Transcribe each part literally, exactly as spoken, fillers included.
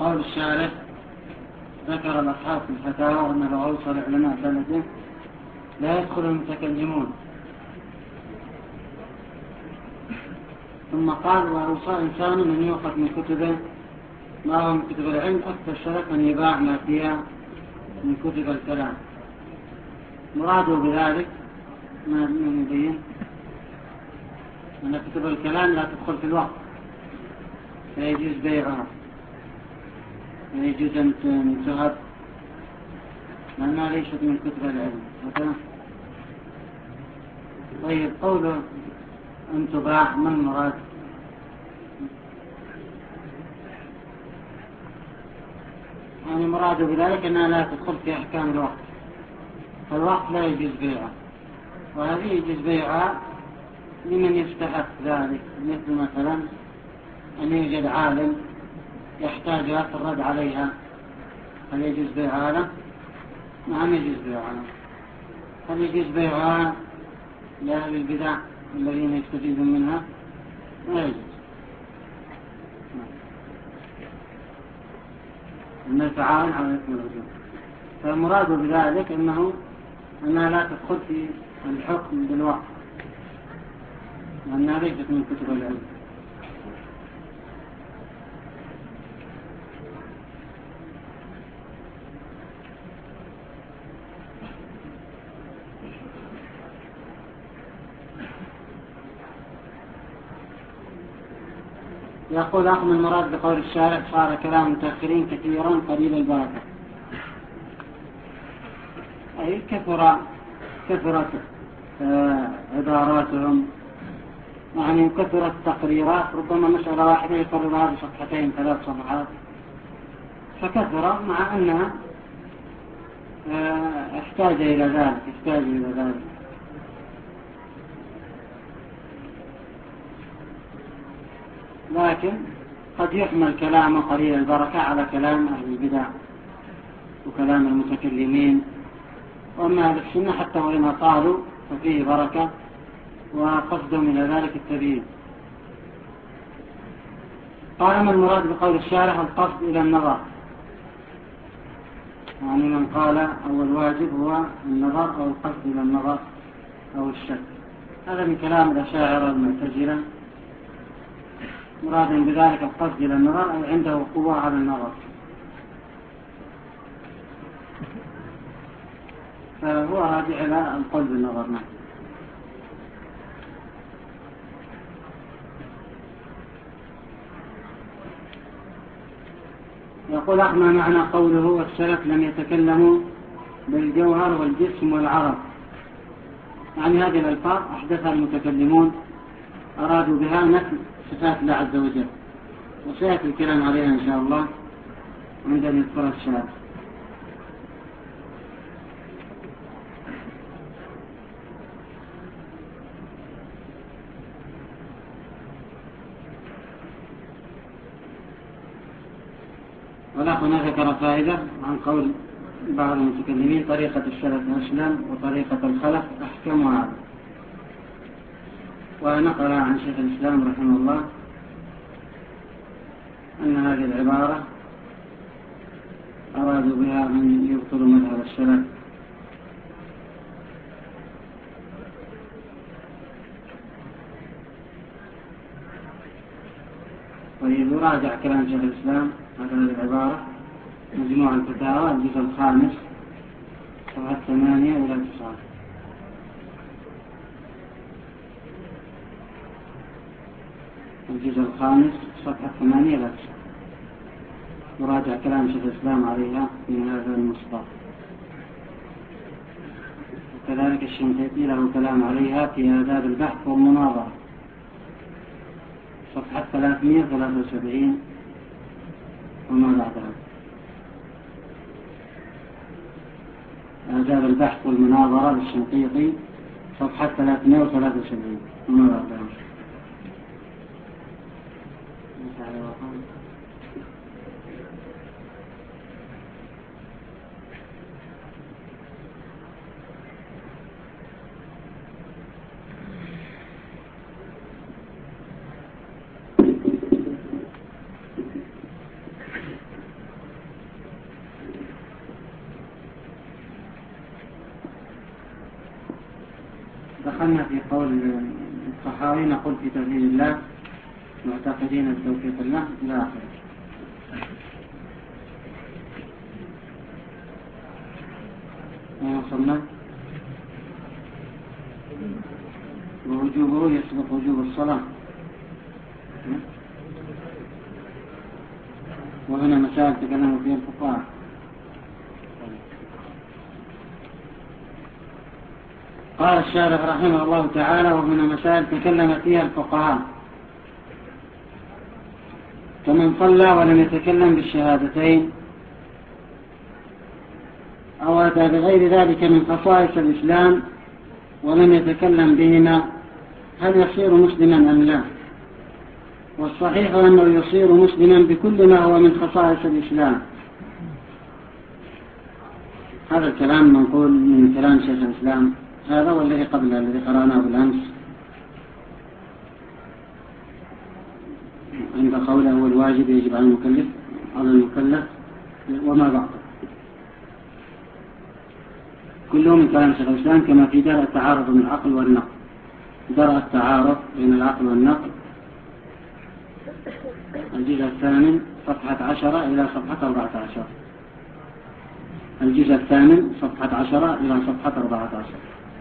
قول الشارع ذكر الأصحاب في الفتاوى أن لو أوصل علماء بلده لا يدخل المتكلمون، ثم قال وأوصى إنسان من يؤخذ من كتبه ما هو من كتب العلم أكثر الشرف أن يباع ما فيها من كتب الكلام. مراده بذلك ما نبين أن كتب الكلام لا تدخل في الوقت فيجوز بيعها، يجوز أن تهب لأنها ليست من كتب العلم. طيب قوله أن تباع ما المراد؟ يعني مراده بذلك أنها لا تدخل في أحكام الوقت، فالوقت لا يجوز بيعها، وهذه يجوز بيعها لمن يستحق ذلك، مثل مثلا أن يوجد عالم يحتاجها في الرد عليها، هل يجوز بيعها له؟ نعم يجوز بيعها. هل يجوز بيعها لأهل البدع الذين يستفيدون منها؟ لا يجوز. أن يتعاون على اسم الرجوع، فالمراد بذلك أنه أنها لا تدخل في الحكم بالوقت وأنها ليست من كتب العلم. يقول أخذ المراد بقول الشارع صار كلام المتأخرين كثيرا قليل البركة، أي كثر كثرت آه عباراتهم، يعني كثرت تقريرات، ربما مسألة واحدة يقررها بصفحتين ثلاث صفحات، فكثر مع أنها آه احتاج إلى ذلك احتاج إلى ذلك. لكن قد يحمل كلام قليل البركة على كلام أهل البدع وكلام المتكلمين، وأما أهل السنة حتى وإن طالوا ففيه بركة وقصدهم إلى ذلك التبيين. قال ما المراد بقول الشارع القصد إلى النظر، يعني من قال أو الواجب هو النظر أو القصد إلى النظر أو الشك، هذا من كلام الأشاعرة المعتزلة، مراد بذلك القصد إلى النظر أي عنده قوة على النظر، فهو راجع إلى القول بالنظر. نعم. يقول أحمى معنى قوله والسلف لم يتكلموا بالجوهر والجسم والعرض، يعني هذه الألفاظ أحدثها المتكلمون أرادوا بها نفي صفات الله عز وجل، وسيأتي الكلام عليها إن شاء الله عند يذكر الشارع. ولكن ذكر فائدة عن قول بعض المتكلمين طريقة السلف أسلم وطريقة الخلف أحكم وأعلم، ونقل عن شيخ الإسلام رحمه الله أن هذه العبارة أرادوا بها أن يبطلوا مذهب السلف، ويراجع كلام شيخ الإسلام هذه العبارة مجموع الفتاوى الجزء الخامس صفحة ثمانية إلى تسعة. الجزء الخامس صفحة ثمانية إلى تسعة يراجع كلام شيخ الإسلام عليها في هذا المصدر، وكذلك الشنقيطي له كلام عليها في آداب البحث والمناظرة صفحة ثلاثمائة وثلاثة وسبعين وما بعدها. آداب البحث والمناظرة للشنقيطي صفحة ثلاثمائة وثلاثة وسبعين وما بعدها. دخلنا في قول الطحاوي نقول في توحيد الله معتقدين بتوفيق الله إلى آخره. ما وصلنا؟ ووجوبه يسبق وجوب الصلاة. وهنا مسائل تكلموا فيها الفقهاء. قال الشارح رحمه الله تعالى: وهنا مسائل تكلم فيها الفقهاء، فمن صلى ولم يتكلم بالشهادتين أو أتى بغير ذلك من خصائص الإسلام ولم يتكلم بهما هل يصير مسلما أم لا؟ والصحيح أنه يصير مسلما بكل ما هو من خصائص الإسلام. هذا الكلام منقول من كلام شيخ الإسلام، هذا والذي قبله الذي قرأناه بالأمس عند قوله هو الواجب يجب على المكلف على المكلف وما بعده، كله من كلام شيخ الإسلام كما في درء التعارض بين العقل والنقل. درء التعارض بين العقل والنقل الجزء الثامن صفحة عشرة إلى صفحة أربعة عشر. الجزء الثامن صفحة عشرة إلى صفحة أربعة عشر.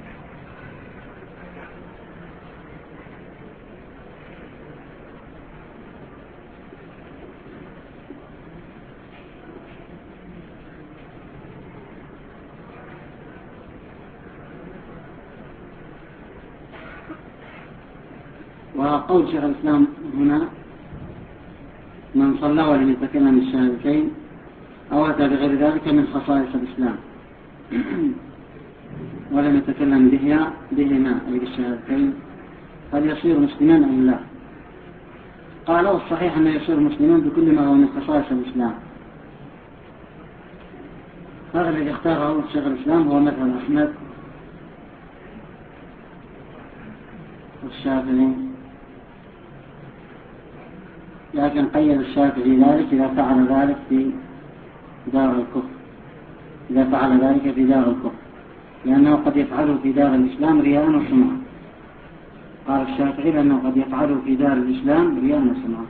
وقول شيخ الإسلام هنا: من صلى ولم يتكلم الشهادتين أو أتى بغير ذلك من خصائص الإسلام ولم يتكلم بهما بهما أي بالشهادتين هل يصير مسلما أم لا؟ قال: والصحيح أنه يصير مسلما بكل ما هو من خصائص الإسلام. هذا الذي اختاره شيخ الإسلام هو مثل أحمد والشافعي، لكن قيد الشافعي ذلك إذا فعل ذلك في دار الكفر، إذا فعل ذلك في دار الكفر، لأنه قد يفعله في دار الإسلام رياء وسمعة. قال الشافعي لأنه قد يفعله في دار الإسلام رياء وسمعة.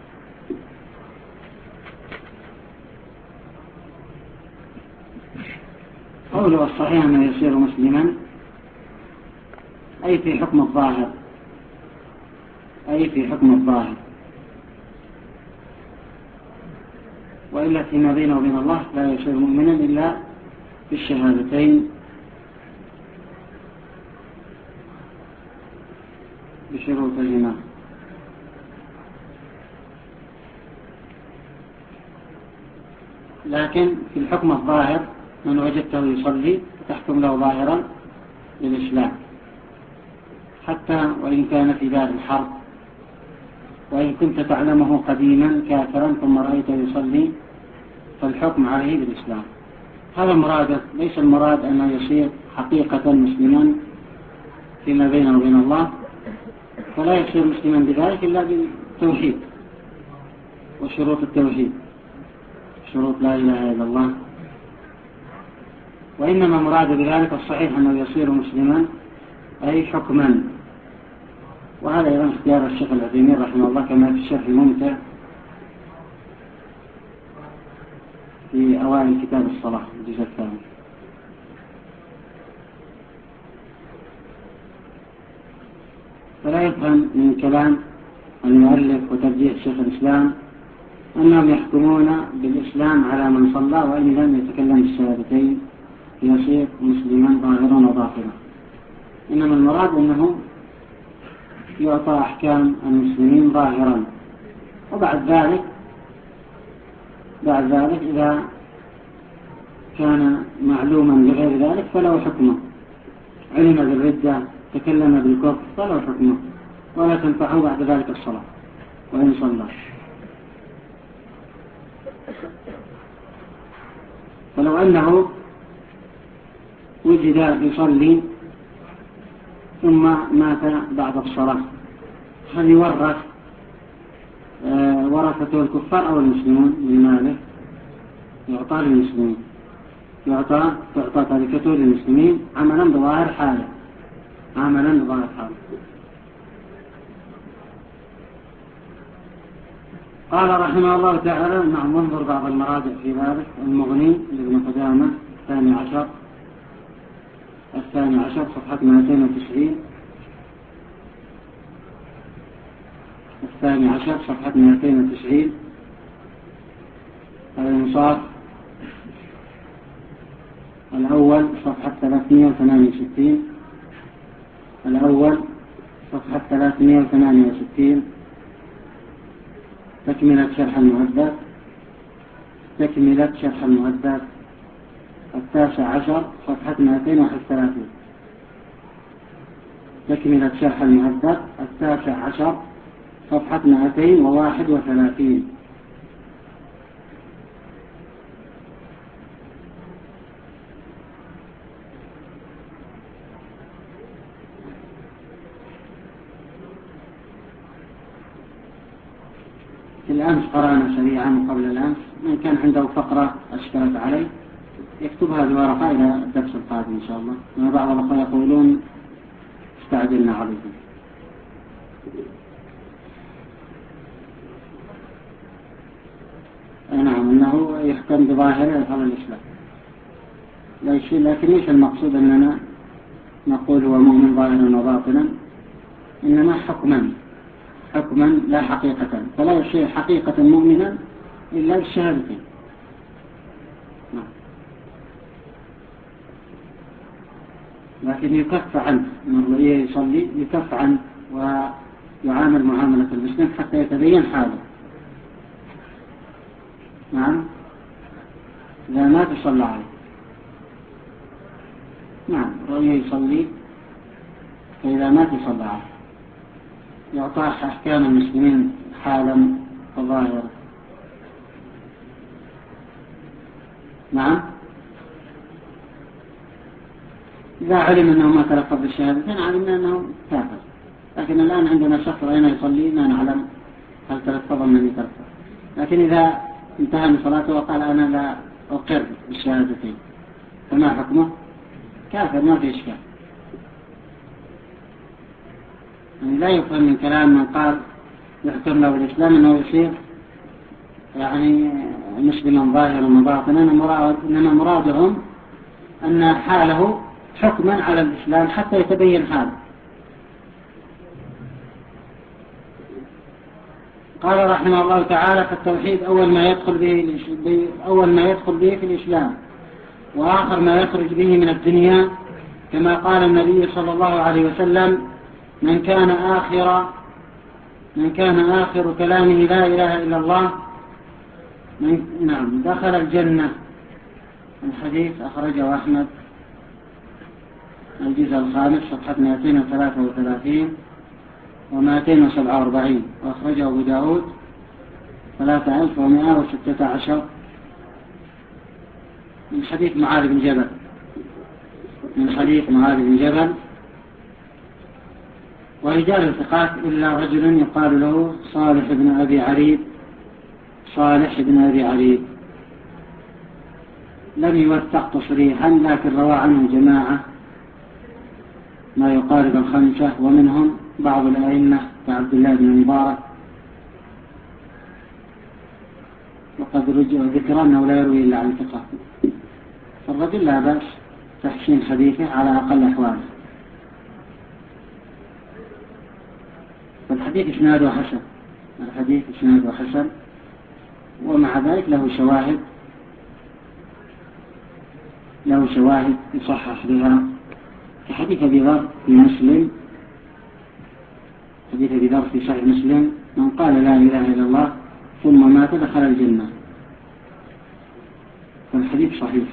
قوله الصحيح أنه يصير مسلما أي في حكم الظاهر، أي في حكم الظاهر، وإلا فيما بينه وبين الله لا يصير مؤمنا إلا بالشهادتين بشروطهما. لكن في الحكم الظاهر من وجدته يصلي تحكم له ظاهرا للإسلام حتى وإن كان في دار الحرب، وإن كنت تعلمه قديما كافرا ثم رأيته يصلي فالحكم عليه بالإسلام. هذا المراد، ليس المراد أنه يصير حقيقة مسلما فيما بينه وبين الله، فلا يصير مسلما بذلك إلا بالتوحيد وشروط التوحيد، شروط لا إله إلا الله. وإنما مراد بذلك الصحيح أنه يصير مسلما أي حكما. وهذا أيضا اختيار الشيخ العثيمين رحمه الله كما في الشرح الممتع في أوائل كتاب الصلاة الجزء الثاني. فلا يفهم من كلام المؤلف وترجيح شيخ الإسلام أنهم يحكمون بالإسلام على من صلى وإن لم يتكلم الشهادتين يصير مسلما ظاهرا وباطنا. إنما المراد أنه يعطى أحكام المسلمين ظاهرا، وبعد ذلك بعد ذلك إذا كان معلوما بغير ذلك فله حكمه، علم بالردة تكلم بالكفر فله حكمه، ولا تنفعه بعد ذلك الصلاة وإن صلى. فلو أنه وجد يصلي ثم مات بعد الصلاة هل يورث آه ورثته الكفار أو المسلمون؟ لماذا؟ يعطى للمسلمين، يعطى تعطى تركته للمسلمين عملا بظاهر حاله، عملا بظاهر حاله. قال رحمه الله تعالى: نعم، انظر بعض المراجع في ذلك: المغني لابن قدامة الثاني عشر الثاني عشر صفحة مئتين وتسعين، الثاني عشر صفحة مئتين وتسعين. الإنصاف الأول صفحة ثلاثمائة وثمانية وستين، الأول صفحة ثلاثمائة وثمانية وستين. تكملة شرح المهذب، تكملة شرح المهذب التاسع عشر صفحة مئتين وواحد وثلاثين. تكملة شرح المهذب التاسع عشر صفحة مئتين وواحد وثلاثين. الأمس قرأنا سريعا قبل الأمس، من كان عنده فقرة أشكلت عليه يكتبها بورقة إلى الدرس القادم إن شاء الله. وما بعض الأخوة يقولون استعجلنا عليكم. نعم، أنه يحكم بظاهره يفعل الإسلام، لكن ليس المقصود أننا نقول هو مؤمن ظاهرا وباطنا، إنما حكما حكما لا حقيقة، فلا يصير حقيقة مؤمنا إلا بالشهادتين. لكن يكف عنه من رؤيه يصلي، يكف عنه ويعامل معاملة المسلم حتى يتبين حاله. نعم، لا ما تصلى عليه. نعم، رؤيه يصلي، فإذا ما تصلى عليه يعطاه أحكام المسلمين حالا وظاهرا. نعم، إذا علم أنه ما تلقى بالشهادتين علمنا أنه كافر، لكن الآن عندنا شخص رأينا يصلي ما نعلم هل تلفظ من تلفظ، لكن إذا انتهى من صلاته وقال أنا لا أقر بالشهادتين فما حكمه؟ كافر، ما في إشكال. يعني لا يفهم من كلام من قال يحكم له بالإسلام أنه يصير يعني مسلما ظاهرا وباطنا، إنما مرادهم أن حاله حكما على الإسلام حتى يتبين حاله. قال رحمه الله تعالى: فالتوحيد أول ما يدخل به أول ما يدخل به في الإسلام، وآخر ما يخرج به من الدنيا، كما قال النبي صلى الله عليه وسلم: من كان آخر من كان آخر كلامه لا إله إلا الله من نعم دخل الجنة. الحديث أخرجه أحمد الجزء الخامس صفحة مئتين وثلاثة وثلاثين ومئتين وسبعة وأربعين، وأخرجه أبو داود ثلاثة آلاف ومئة وستة عشر من حديث معاذ بن جبل من حديث معاذ بن جبل ورجال الثقات إلا رجل يقال له صالح بن أبي عريب صالح بن أبي عريب لم يوثق تصريحا، لكن روى عنه جماعة ما يقارب الخمسة، ومنهم بعض الأئمة كعبد الله بن مبارك، وقد ذكر أنه لا يروي إلا عن ثقة، فالرجل لا بأس تحسين حديثه على أقل أحواله. فالحديث إسناده حسن الحديث إسناده حسن ومع ذلك له شواهد له شواهد يصحح بها، كحديث أبي ذر في مسلم حديث أبي ذر في صحيح مسلم: من قال لا إله إلا الله ثم مات دخل الجنة. فالحديث صحيح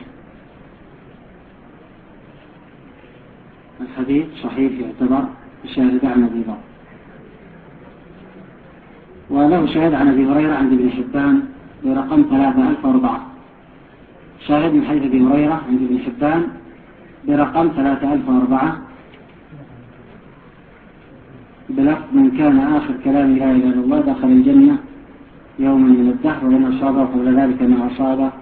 الحديث صحيح يعتبر شاهد عن أبي ذر، وله شاهد عن أبي هريرة عند ابن حبان برقم ثلاثة آلاف وأربعة، شاهد من حديث أبي هريرة عند ابن حبان برقم ثلاثة آلاف وأربعة بلفظ: من كان آخر كلام لا إله إلا الله دخل الجنة يوما من الدهر ومن أصابه قبل ذلك ما أصابه.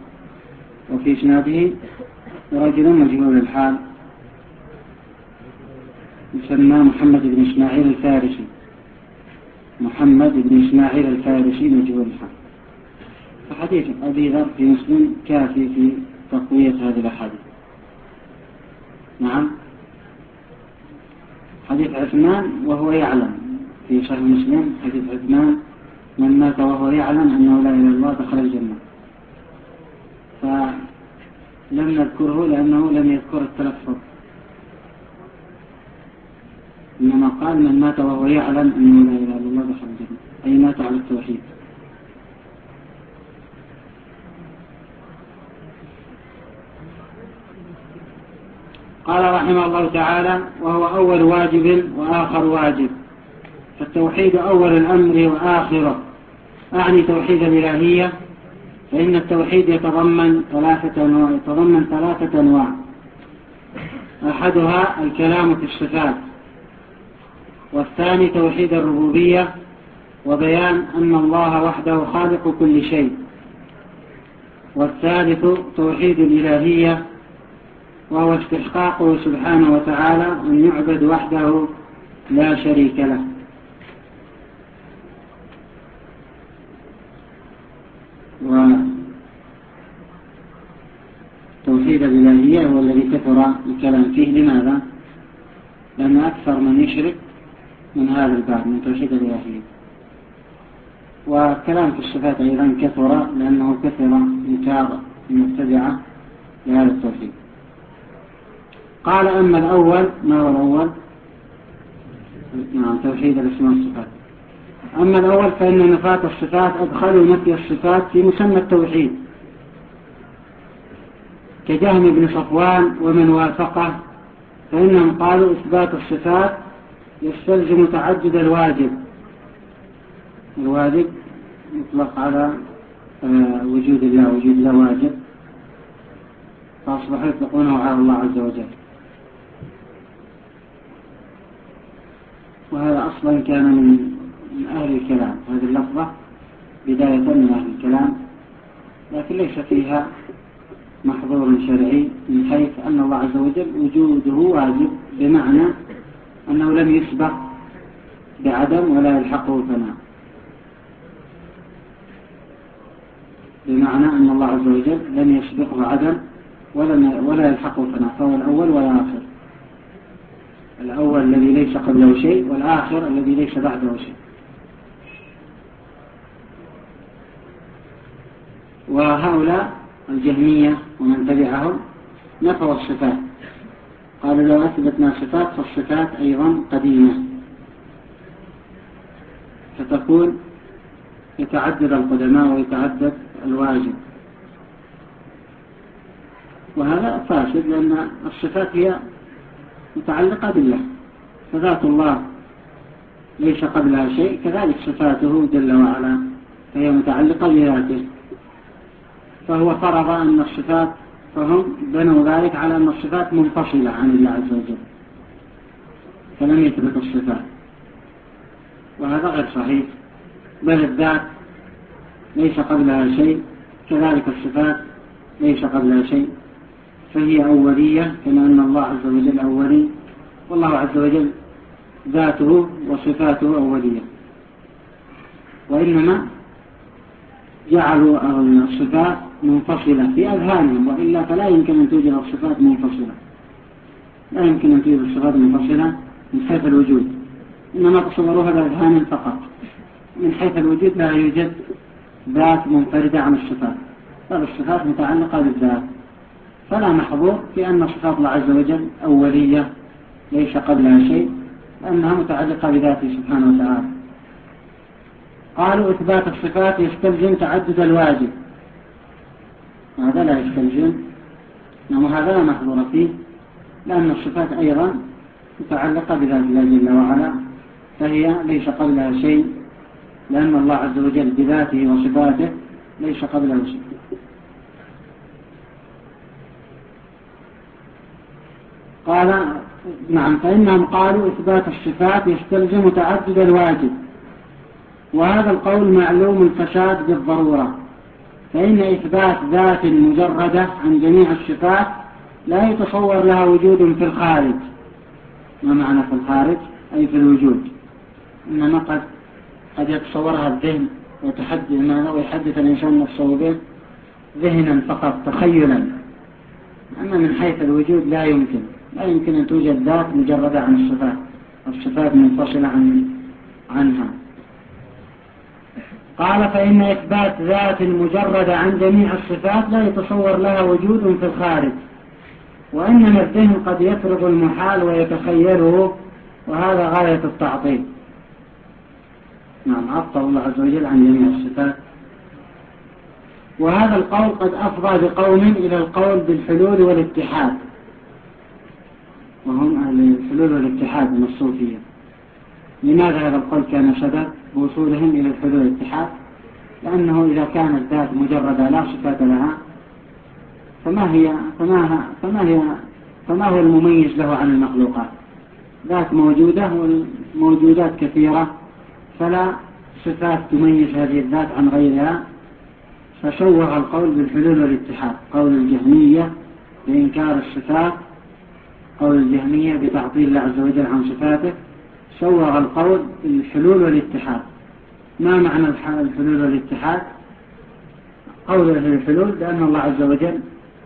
وفي إسناده رجل مجهول الحال يسمى محمد بن إسماعيل الفارسي، محمد بن إسماعيل الفارسي مجهول الحال. فحديث أبي ذر في مسلم كافي في تقوية هذه الأحاديث. نعم. حديث عثمان وهو يعلم في صحيح مسلم، حديث عثمان من مات وهو يعلم أنه لا إله إلا الله دخل الجنة، فلم نذكره لأنه لم يذكر التلفظ، إنما قال من مات وهو يعلم أنه لا إله إلا الله دخل الجنة، أي مات على التوحيد. قال رحمه الله تعالى: وهو أول واجب وآخر واجب، فالتوحيد أول الأمر وآخره، أعني توحيد الإلهية، فإن التوحيد يتضمن ثلاثة أنواع، يتضمن ثلاثة أنواع. أحدها الكلام في الصفات، والثاني توحيد الربوبية وبيان أن الله وحده خالق كل شيء، والثالث توحيد الإلهية وهو استحقاقه سبحانه وتعالى أن يعبد وحده لا شريك له. وتوحيد الإلهية هو الذي كثر الكلام فيه. لماذا؟ لأن أكثر من يشرك من هذا الباب من توحيد الإلهية. والكلام في الصفات أيضا كثر لأنه كثر انكار المبتدعة لهذا التوحيد. قال: أما الأول، ما هو الأول؟ نعم، توحيد الأسماء والصفات. أما الأول فإن نفاة الصفات أدخلوا نفي الصفات في مسمى التوحيد، كجهم بن صفوان ومن وافقه، فإنهم قالوا إثبات الصفات يستلزم تعدد الواجب. الواجب يطلق على وجود الله، وجود الله واجب، فأصبحوا يطلقونه على الله عز وجل. وهذا أصلا كان من أهل الكلام، هذه اللفظة بداية من أهل الكلام، لكن ليس فيها محظور شرعي، من حيث أن الله عز وجل وجوده واجب، بمعنى أنه لم يسبق بعدم ولا يلحقه فناء، بمعنى أن الله عز وجل لم يسبقه عدم ولا يلحقه فناء، فهو الأول والآخر، الأول الذي ليس قبله شيء، والآخر الذي ليس بعده شيء. وهؤلاء الجهمية ومن تبعهم نفوا الصفات، قالوا لو أثبتنا صفات فالصفات أيضا قديمة، فتكون يتعدد القدماء ويتعدد الواجب، وهذا فاسد، لأن الصفات هي متعلقة بالله، فذات الله ليس قبلها شيء، كذلك صفاته جل وعلا فهي متعلقة بذاته، فهو فرض أن الصفات، فهم بنوا ذلك على أن الصفات منفصلة عن الله عز وجل، فلم يثبت الصفات، وهذا غير صحيح، بل الذات ليس قبلها شيء، كذلك الصفات ليس قبلها شيء، فهي أولية، كما أن الله عز وجل أولي، والله عز وجل ذاته وصفاته أولية، وإنما جعلوا الصفات منفصلة في أذهانهم، وإلا فلا يمكن أن توجد الصفات منفصلة، لا يمكن أن توجد الصفات منفصلة من حيث الوجود، إنما تصوروها بأذهان فقط، من حيث الوجود لا يوجد ذات منفردة عن الصفات، بل الصفات متعلقة بالذات، فلا محظور في أن صفات الله عز وجل أولية ليس قبلها شيء، لأنها متعلقة بذاته سبحانه وتعالى. قالوا إثبات الصفات يستلزم تعدد الواجب، هذا لا يستلزم، وهذا لا محظور فيه، لأن الصفات أيضا متعلقة بذات الله جل وعلا، فهي ليس قبلها شيء، لأن الله عز وجل بذاته وصفاته ليس قبله شيء. قال: نعم، فإنهم قالوا إثبات الصفات يستلزم تعدد الواجب، وهذا القول معلوم الفساد بالضرورة، فإن إثبات ذات مجردة عن جميع الصفات لا يتصور لها وجود في الخارج، ما معنى في الخارج؟ أي في الوجود، إنما قد قد يتصورها الذهن وتحدث ما ويحدث الإنسان نفسه به ذهنا فقط تخيلا، أما من حيث الوجود لا يمكن لا يمكن أن توجد ذات مجردة عن الصفات، الصفات منفصلة عن عنها. قال فإن إثبات ذات مجردة عن جميع الصفات لا يتصور لها وجود في الخارج، وإنما الذهن قد يفرض المحال ويتخيله، وهذا غاية التعطيل. نعم، عطل الله عز وجل عن جميع الصفات. وهذا القول قد أفضى بقوم إلى القول بالحلول والاتحاد، وهم أهل الحلول والاتحاد من الصوفية. لماذا هذا القول كان سبب بوصولهم إلى الحلول والاتحاد؟ لأنه إذا كانت ذات مجردة لا صفات لها فما هي فما فما هي فما هو المميز له عن المخلوقات؟ ذات موجودة والموجودات كثيرة، فلا صفات تميز هذه الذات عن غيرها. فشوه القول بالحلول والاتحاد، قول الجهمية بإنكار الصفات، قول الجهمية بتعطيل الله عز وجل عن صفاته، شوه القول بالحلول والاتحاد. ما معنى الحلول والاتحاد؟ قوله الحلول بأن الله عز وجل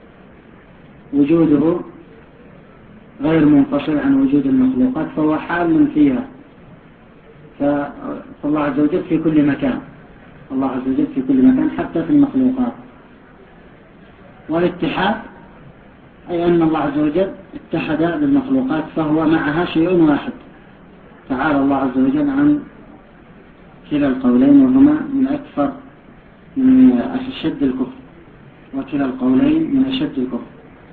وجوده غير منفصل عن وجود المخلوقات، فهو حال فيها، فالله عز وجل في كل مكان، الله عز وجل في كل مكان حتى في المخلوقات. والاتحاد أي أن الله عز وجل اتحد بالمخلوقات فهو معها شيء واحد. تعالى الله عز وجل عن كلا القولين، وهما من أكثر من أشد الكفر، وكلا القولين من أشد الكفر.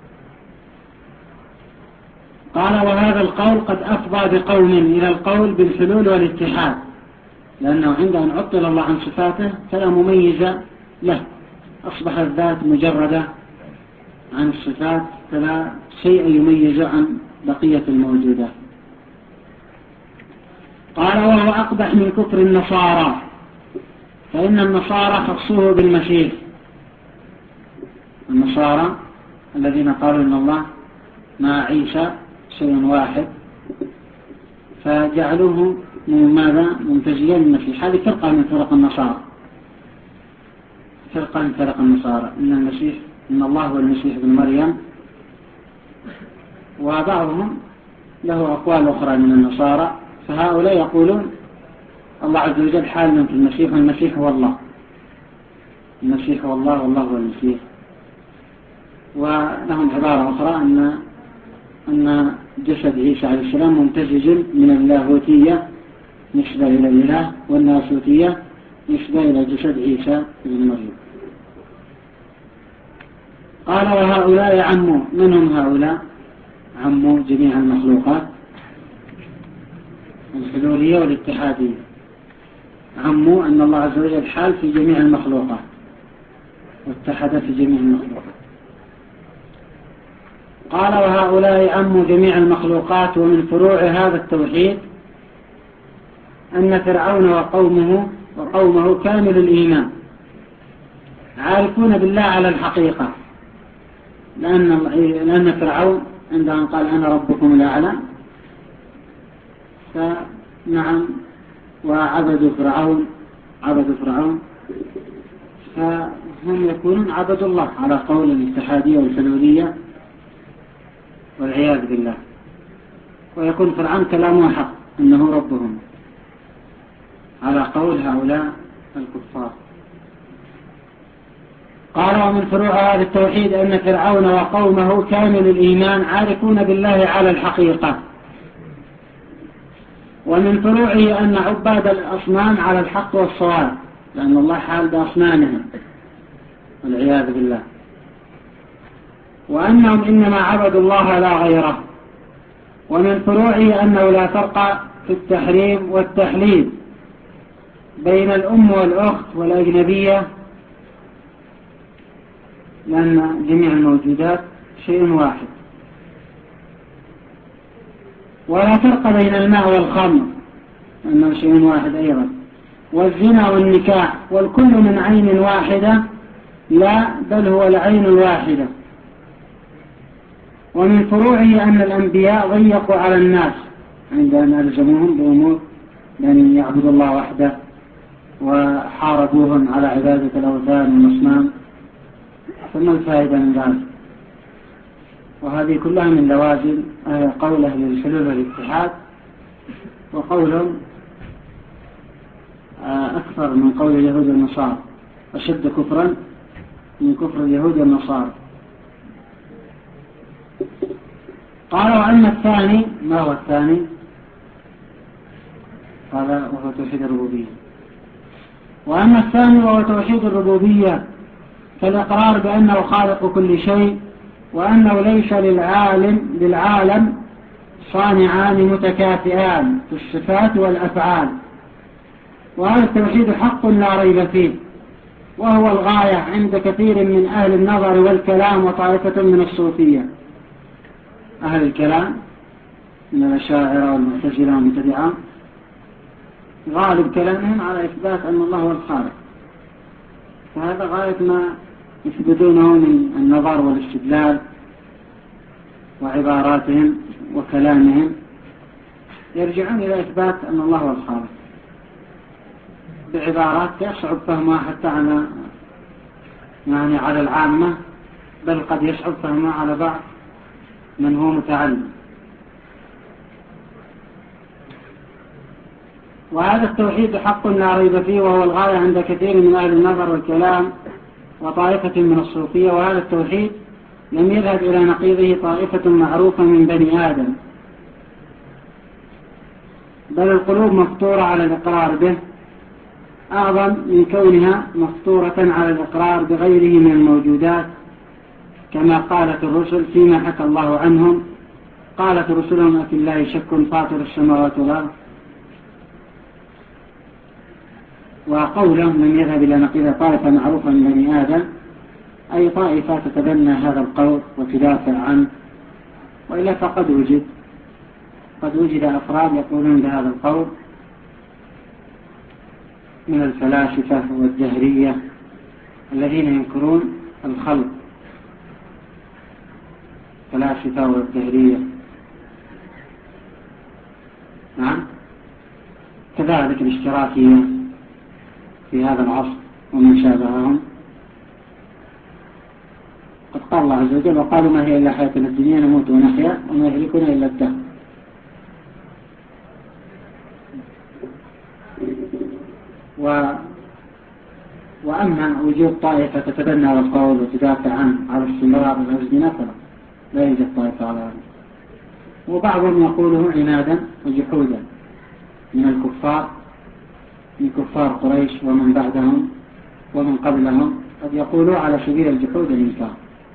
قال وهذا القول قد أفضى بقوم إلى القول بالحلول والاتحاد، لأنه عند أن عطل الله عن صفاته فلا مميز له، أصبح الذات مجردة عن الصفات، فلا شيء يميز عن بقية الموجودات. قال وهو أقبح من كفر النصارى، فإن النصارى خصوه بالمسيح، النصارى الذين قالوا إن الله مع عيسى شيء واحد، فجعلوه من ماذا؟ ممتزجا بالمسيح. هذه فرقة من فرق النصارى، فرقة من فرق النصارى، إن المسيح إن الله هو المسيح ابن مريم. وبعضهم له أقوال أخرى من النصارى، فهؤلاء يقولون الله عز وجل حال في المسيح، والمسيح هو الله، المسيح هو الله والله هو المسيح. ولهم عبارة أخرى أن أن جسد عيسى عليه السلام ممتزج من اللاهوتية نسبة إلى الإله، والناسوتية نسبة إلى جسد عيسى ابن مريم. قال وهؤلاء عموا، منهم هؤلاء عموا جميع المخلوقات، الحلولية والاتحادية، عموا أن الله عز وجل حال في جميع المخلوقات واتحد في جميع المخلوقات. قال وهؤلاء عموا جميع المخلوقات. ومن فروع هذا التوحيد أن فرعون وقومه وقومه كامل الإيمان، عارفون بالله على الحقيقة، لأن لأن فرعون عندما قال أنا ربكم الأعلى فنعم وعبدوا فرعون عبدوا فرعون فهم يكونون عبدوا الله على قول الاتحادية والحلولية والعياذ بالله، ويكون فرعون كلامه حق أنه ربهم على قول هؤلاء الكفار. قال ومن فروع هذا التوحيد أن فرعون وقومه كامل الإيمان، عارفون بالله على الحقيقة. ومن فروعه أن عباد الأصنام على الحق والصواب، لأن الله حال بأصنامهم والعياذ بالله، وأنهم إنما عبدوا الله لا غيره. ومن فروعه أنه لا فرق في التحريم والتحليل بين الأم والأخت والأجنبية، لأن جميع الموجودات شيء واحد. ولا فرق بين الماء والخمر، لأنه شيء واحد أيضا. والزنا والنكاح، والكل من عين واحدة، لا بل هو العين الواحدة. ومن فروعه أن الأنبياء ضيقوا على الناس عند أن ألزموهم بأمور بأن يعبدوا الله وحده وحاربوهم على عبادة الأوثان والأصنام، فما الفائدة من ذلك؟ وهذه كلها من لوازم قول أهل الحلول والاتحاد، وقول أكثر من قول اليهود والنصارى، أشد كفرا من كفر اليهود والنصارى. قال وأما الثاني، ما هو الثاني؟ قال وهو توحيد الربوبية. وأما الثاني وهو توحيد الربوبية فالإقرار بأنه خالق كل شيء، وأنه ليس للعالم للعالم صانعان متكافئان في الصفات والأفعال، وهذا التوحيد حق لا ريب فيه، وهو الغاية عند كثير من أهل النظر والكلام وطائفة من الصوفية. أهل الكلام من الأشاعرة والمعتزلة والمبتدعة غالب كلامهم على إثبات أن الله هو الخالق، فهذا غاية ما يثبتونه من النظر والاستدلال وعباراتهم وكلامهم، يرجعون إلى إثبات أن الله هو الخالق بعبارات يصعب فهمها حتى على يعني على العامة، بل قد يصعب فهمها على بعض من هو متعلم. وهذا التوحيد حق لا ريب فيه، وهو الغاية عند كثير من أهل النظر والكلام وطائفة من الصوفية. وهذا التوحيد لم يذهب إلى نقيضه طائفة معروفة من بني آدم، بل القلوب مفطورة على الإقرار به أعظم من كونها مفطورة على الإقرار بغيره من الموجودات، كما قالت الرسل فيما حكى الله عنهم، قالت رسلهم أفي الله شك فاطر السماوات والأرض. وقولهم لم يذهب إلى نقيض طائفة معروفة من بني آدم، أي طائفة تتبنى هذا القول وتدافع عنه، وإلا فقد وجد قد وجد أفراد يقولون بهذا القول من الفلاسفة والدهرية الذين ينكرون الخلق، فلاسفة والدهرية. نعم، كذلك الاشتراكية في هذا العصر ومن شابههم، قد قال الله عز وجل وقالوا ما هي إلا حياتنا الدنيا نموت ونحيا وما يهلكنا إلا الدهر. و... وأما وجود طائفة تتبنى على القول وتدافع عنه على استمرار الأزمنة فلا لا يوجد طائفة على هذا. وبعضهم يقوله عنادا وجحودا من الكفار، من كفار قريش ومن بعدهم ومن قبلهم، قد يقولوا على سبيل الجحود الإنكار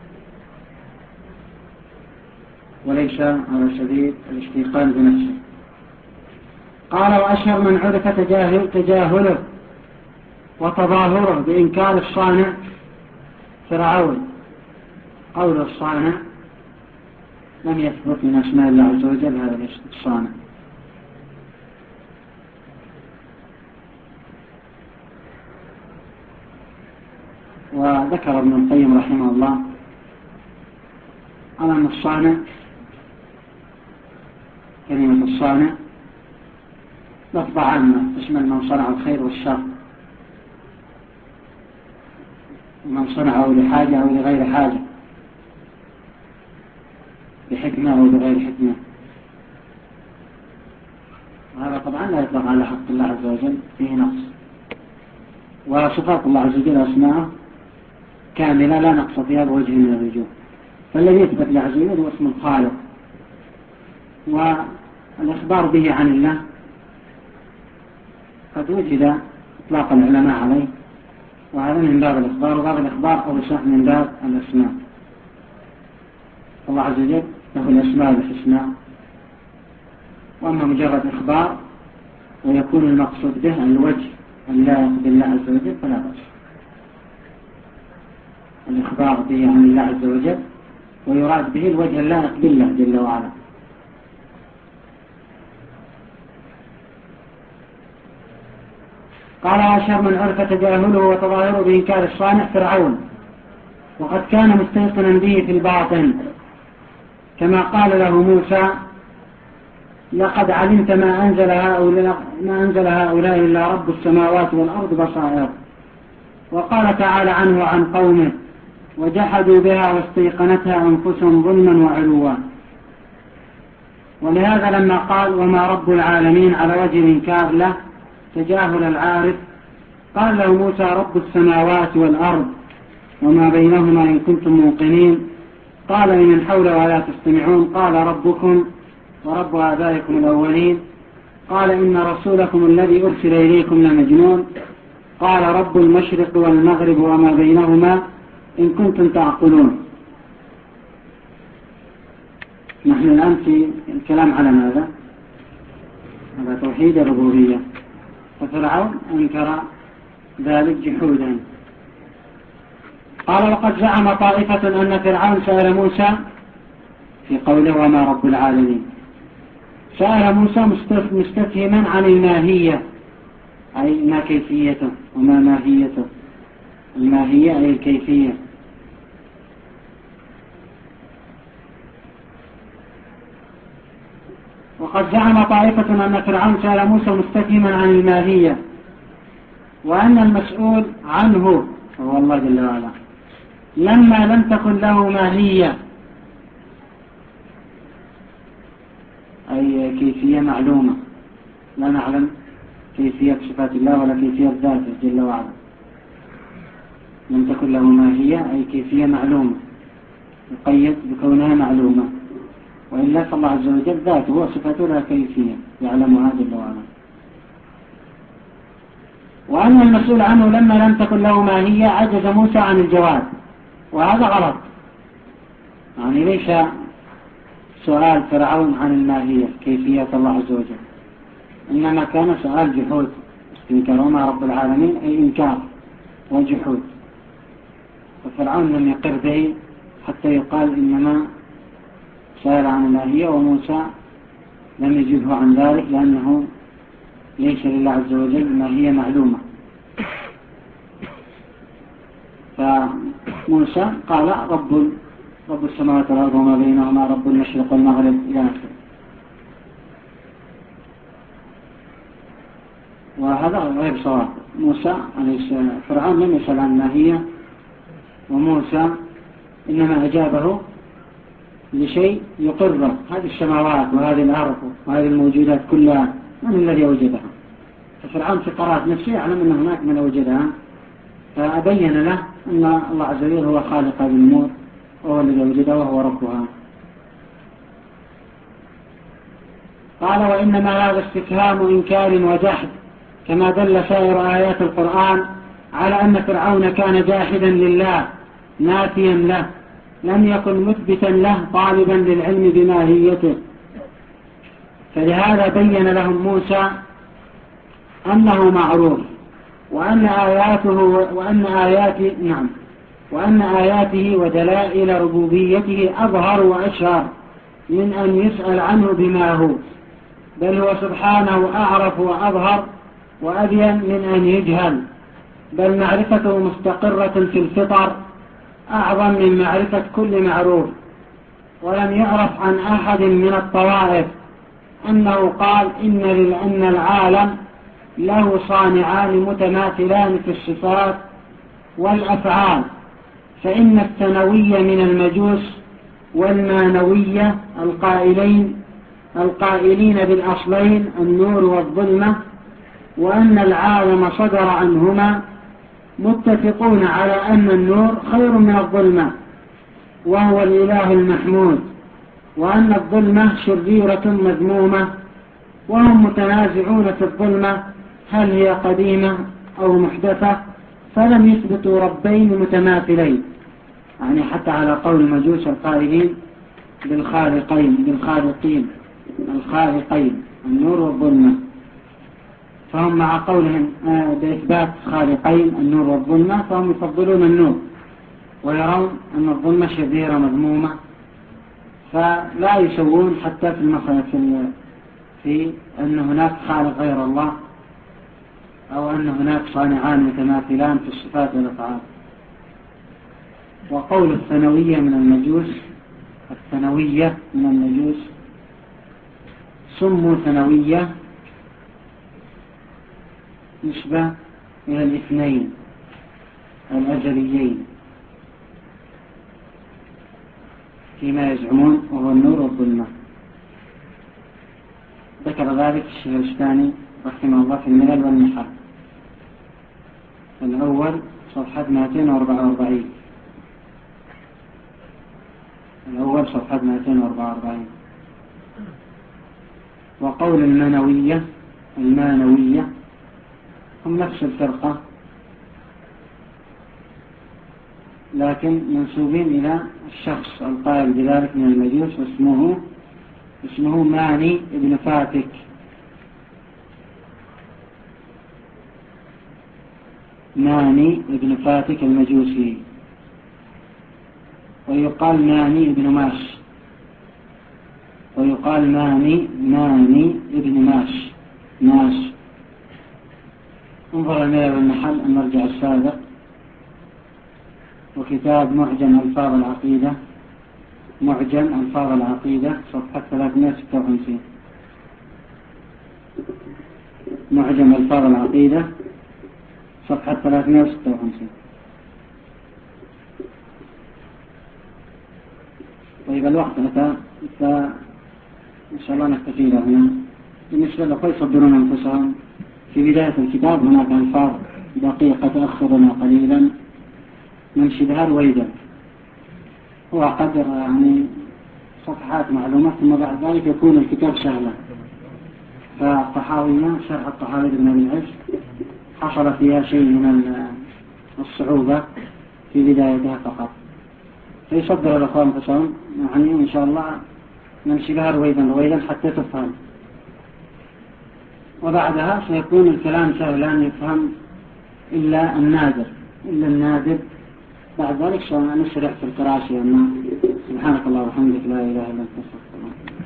وليس على سبيل الاشتغال بنفسه. قال وأشهر من عرف تجاهل تجاهله وتظاهره بإنكار الصانع فرعون. قول الصانع لم يثبت من أسماء الله عز وجل هذا الصانع. وذكر ابن القيم رحمه الله على أن الصانع، كلمة الصانع لفظ عامة تشمل من صنع الخير والشر، ومن صنعه لحاجة أو لغير حاجة، بحكمة أو بغير حكمة. وهذا طبعا لا يطلق على حق الله عز وجل، فيه نقص. وصفات الله عز وجل أسماءه كاملة لا نقص فيها بوجه من الوجوه، فالذي يثبت له عز وجل هو اسم الخالق، والإخبار به عن الله قد وجد إطلاق العلماء عليه، وهذا من باب الإخبار، وباب الإخبار أوسع من باب الأسماء. الله عز وجل له الأسماء الحسنى، وأما مجرد إخبار ويكون المقصود به الوجه اللائق بالله عز وجل فلا بأس. الإخبار به عن الله عز وجل ويراد به الوجه اللائق بالله جل وعلا. قال أشهر من عرف تجاهله وتظاهره بإنكار الصانع فرعون، وقد كان مستيقنا به في الباطن، كما قال له موسى لقد علمت ما أنزل هؤلاء, ما أنزل هؤلاء إلا رب السماوات والأرض بصائر. وقال تعالى عنه وعن قومه وجحدوا بها واستيقنتها أنفسهم ظلما وعلوا. ولهذا لما قال وما رب العالمين على وجه الإنكار له تجاهل العارف قال له موسى رب السماوات والأرض وما بينهما إن كنتم موقنين. قال إن الحول ولا تستمعون. قال ربكم ورب آبائكم الأولين. قال إن رسولكم الذي أرسل إليكم لمجنون. قال رب المشرق والمغرب وما بينهما إن كنتم تعقلون. نحن الآن في الكلام على ماذا؟ على توحيد الربوبية. ففرعون أنكر ذلك جحودا. قال وقد زعم طائفة أن فرعون سأل موسى في قوله وما رب العالمين، سأل موسى مستفهما عن الماهية أي ما كيفيته وما ماهيته. الماهية أي الكيفية. وقد زعم طائفة أن فرعون سأل موسى مستفهما عن الماهية وأن المسؤول عنه هو الله جل وعلا لما لم تكن له ماهية أي كيفية معلومة. لا نعلم كيفية صفات الله ولا كيفية ذاته جل وعلا. لم تكن له ماهية أي كيفية معلومة يقيد بكونها معلومة. وإلا فالله عز وجل ذاته وصفته لها كيفية يعلمها جل وعلا. وأن المسؤول عنه لما لم تكن له ماهية عجز موسى عن الجواب. وهذا غلط. يعني ليس سؤال فرعون عن الماهية كيفية الله عز وجل، إنما كان سؤال جحود استنكار وما رب العالمين أي إنكار وجحود. وفرعون لم يقر به حتى يقال إنما سأل عن الماهية، وموسى لم يجبه عن ذلك لأنه ليس لله عز وجل ماهية معلومة. فموسى قال رب رب السماوات والأرض وما بينهما رب المشرق والمغرب إلى آخره. وهذا غير صواب. موسى عليه السلام فرعون لم يسأل عن الماهية، وموسى إنما أجابه لشيء يقره. هذه السماوات وهذه الأرض وهذه الموجودات كلها من الذي وجدها؟ ففرعون في قرارة نفسه يعلم أن هناك من وجدها، فأبين له أن الله عز وجل هو خالق هذه الأمور وهو الذي وجدها وهو ربها. قال وإنما هذا استفهام إنكار وجحد كما دل سائر آيات القرآن على أن فرعون كان جاحدا لله نافيا له، لم يكن مثبتا له طالبا للعلم بماهيته. فلهذا بين لهم موسى أنه معروف وأن آياته وأن آياته نعم وأن آياته ودلائل ربوبيته أظهر وأشهر من أن يسأل عنه بما هو، بل هو سبحانه أعرف وأظهر وأبين من أن يجهل، بل معرفته مستقرة في الفطر أعظم من معرفة كل معروف. ولم يعرف عن أحد من الطوائف أنه قال إن لأن العالم له صانعان متماثلان في الصفات والأفعال، فإن الثانوية من المجوس والمانوية القائلين القائلين بالأصلين النور والظلمة، وأن العالم صدر عنهما متفقون على أن النور خير من الظلمة وهو الإله المحمود، وأن الظلمة شريرة مذمومة، وهم متنازعون في الظلمة هل هي قديمة أو محدثة، فلم يثبتوا ربين متماثلين. يعني حتى على قول المجوس القائلين بالخالقين بالخالقين الخالقين النور والظلمة، فهم مع قولهم بإثبات خالقين النور والظلمة فهم يفضلون النور ويرون أن الظلمة شريرة مذمومة، فلا يسوون حتى في المصنف في أن هناك خالق غير الله أو أن هناك صانعان متماثلان في الصفات والأفعال. وقول الثانوية من المجوس الثانوية من المجوس سموا ثانوية نسبة إلى الاثنين الأزليين فيما يزعمون وهو النور والظلمة. ذكر ذلك الشيخ الإسلامي رحمه الله في الملل والنحل الأول صفحة مئتين وأربعة وأربعين. الأول صفحة مئتين وأربعة وأربعين. وقول المانوية المانوية هم نفس الفرقة لكن منسوبين إلى الشخص القائل بذلك من المجوس واسمه اسمه ماني ابن فاتك. ماني ابن فاتك المجوسي، ويقال ماني ابن ماش، ويقال ماني ماني ابن ماش ماش. انظر الميل والنحل المرجع السابق، وكتاب معجم ألفاظ العقيدة معجم ألفاظ العقيدة صفحة ثلاثمائة وستة وخمسين. معجم ألفاظ العقيدة صفحة ثلاثمائة وستة وخمسين. طيب الوقت أتى فإن شاء الله نكتفي هنا. بالنسبة لأخوة يصدرون أنفسهم في بداية الكتاب هناك ألفاظ دقيقة تأخرنا قليلا ننشدها رويدا، هو قدر يعني صفحات معلومات، ثم بعد ذلك يكون الكتاب سهلا. فالطحاوية شرح الطحاوي بن أبي العز حصل فيها شيء من الصعوبة في بدايتها فقط، فيصدر الأخوة أنفسهم يعني إن شاء الله ننشدها رويدا رويدا حتى تفهم، وبعدها سيكون الكلام سهلا يفهم إلا النادر إلا النادر بعد ذلك سنسرع في القراءة. سبحانك الله وبحمدك لا إله إلا أنت أستغفرك.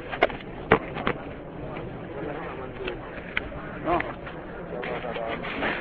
Oh.